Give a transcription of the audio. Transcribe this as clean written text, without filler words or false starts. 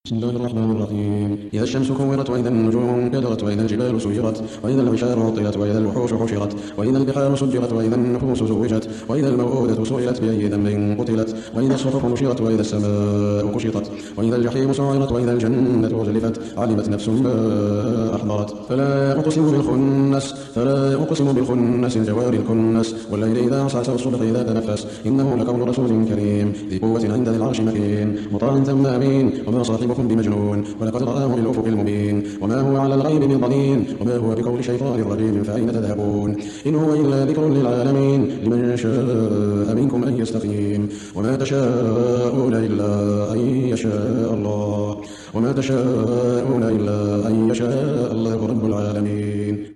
بسم الله الرحمن الرحيم. إذا الشمس كورت وإذا النجوم انكدرت وإذا الجبال سيرت وإذا العشار عطلت وإذا الوحوش حشرت وإذا البحار سجرت وإذا النفوس زوجت وإذا الموءودة سئلت بأي ذنب قتلت وإذا الصحف نشرت وإذا السماء كشطت وإذا الجحيم سعرت وإذا الجنة أزلفت علمت نفس ما أحضرت. فلا أقسم بالخنس الجوار الكنس والليل إذا عسعس والصبح إذا تنفس إنه لقول رسول كريم ذي قوة عند ذي العرش مكين مطاع ثم أمين وما صاحبكم بمجنون ولقد رآه بالأفق المبين وما هو على الغيب بضنين وما هو بقول شيطان رجيم فأين تذهبون إن هو إلا ذكر للعالمين لمن شاء منكم أن يستقيم وما تشاءون إلا أن يشاء الله رب العالمين.